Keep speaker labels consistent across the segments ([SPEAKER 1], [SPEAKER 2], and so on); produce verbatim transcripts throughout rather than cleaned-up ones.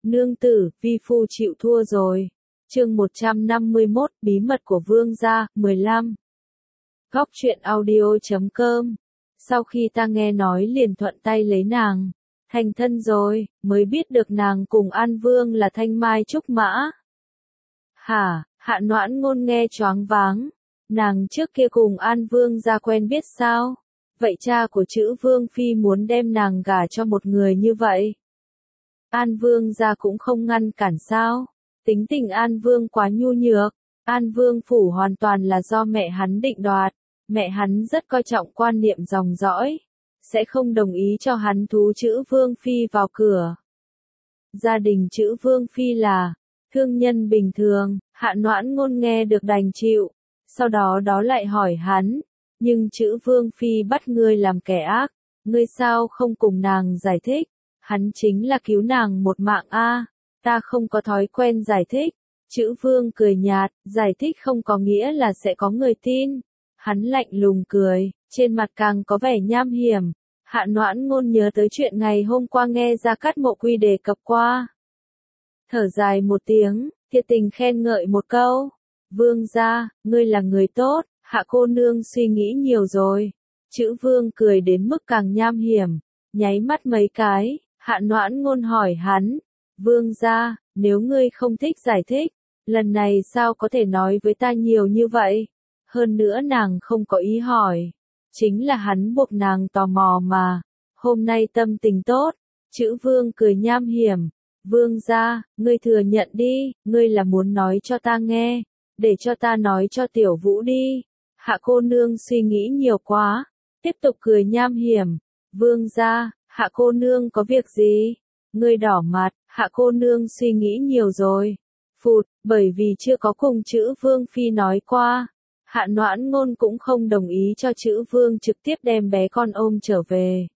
[SPEAKER 1] Nương tử, vi phu chịu thua rồi. Chương một trăm năm mươi mốt, bí mật của vương gia, mười lăm. Góc truyện audio chấm com. Sau khi ta nghe nói liền thuận tay lấy nàng, thành thân rồi, mới biết được nàng cùng An Vương là thanh mai trúc mã. Hả, Hạ Noãn Ngôn nghe choáng váng, nàng trước kia cùng An Vương gia quen biết sao? Vậy cha của chữ Vương Phi muốn đem nàng gả cho một người như vậy? An Vương gia cũng không ngăn cản sao? Tính tình An Vương quá nhu nhược, An Vương phủ hoàn toàn là do mẹ hắn định đoạt, mẹ hắn rất coi trọng quan niệm dòng dõi, sẽ không đồng ý cho hắn thú chữ Vương Phi vào cửa. Gia đình chữ Vương Phi là thương nhân bình thường, Hạ Noãn Ngôn nghe được đành chịu, sau đó đó lại hỏi hắn, nhưng chữ Vương Phi bắt ngươi làm kẻ ác, ngươi sao không cùng nàng giải thích, hắn chính là cứu nàng một mạng a. Ta không có thói quen giải thích. Chữ Vương cười nhạt, giải thích không có nghĩa là sẽ có người tin. Hắn lạnh lùng cười, trên mặt càng có vẻ nham hiểm. Hạ Noãn Ngôn nhớ tới chuyện ngày hôm qua nghe Gia Cát Mộ Quy đề cập qua. Thở dài một tiếng, thiệt tình khen ngợi một câu. Vương gia, ngươi là người tốt, Hạ cô nương suy nghĩ nhiều rồi. Chữ Vương cười đến mức càng nham hiểm, nháy mắt mấy cái. Hạ Noãn Ngôn hỏi hắn. Vương gia, nếu ngươi không thích giải thích, lần này sao có thể nói với ta nhiều như vậy? Hơn nữa nàng không có ý hỏi. Chính là hắn buộc nàng tò mò mà. Hôm nay tâm tình tốt. Chữ Vương cười nham hiểm. Vương gia, ngươi thừa nhận đi, ngươi là muốn nói cho ta nghe. Để cho ta nói cho Tiểu Vũ đi. Hạ cô nương suy nghĩ nhiều quá. Tiếp tục cười nham hiểm. Vương gia, Hạ cô nương có việc gì? Ngươi đỏ mặt, Hạ cô nương suy nghĩ nhiều rồi. Phụt, bởi vì chưa có cùng chữ Vương Phi nói qua. Hạ Noãn Ngôn cũng không đồng ý cho chữ Vương trực tiếp đem bé con ôm trở về.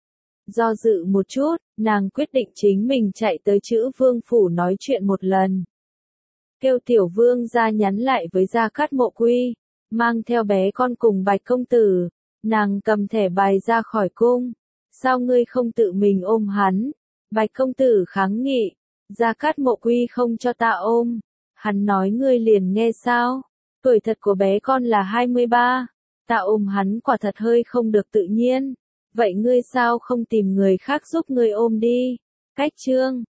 [SPEAKER 1] Do dự một chút, nàng quyết định chính mình chạy tới chữ Vương phủ nói chuyện một lần. Kêu Tiểu Vương ra nhắn lại với Gia Cát Mộ Quy, mang theo bé con cùng Bạch công tử. Nàng cầm thẻ bài ra khỏi cung. Sao ngươi không tự mình ôm hắn? Bạch công tử kháng nghị, Gia Cát Mộ Quy không cho ta ôm, hắn nói ngươi liền nghe sao, tuổi thật của bé con là hai mươi ba, ta ôm hắn quả thật hơi không được tự nhiên, vậy ngươi sao không tìm người khác giúp ngươi ôm đi, cách chương,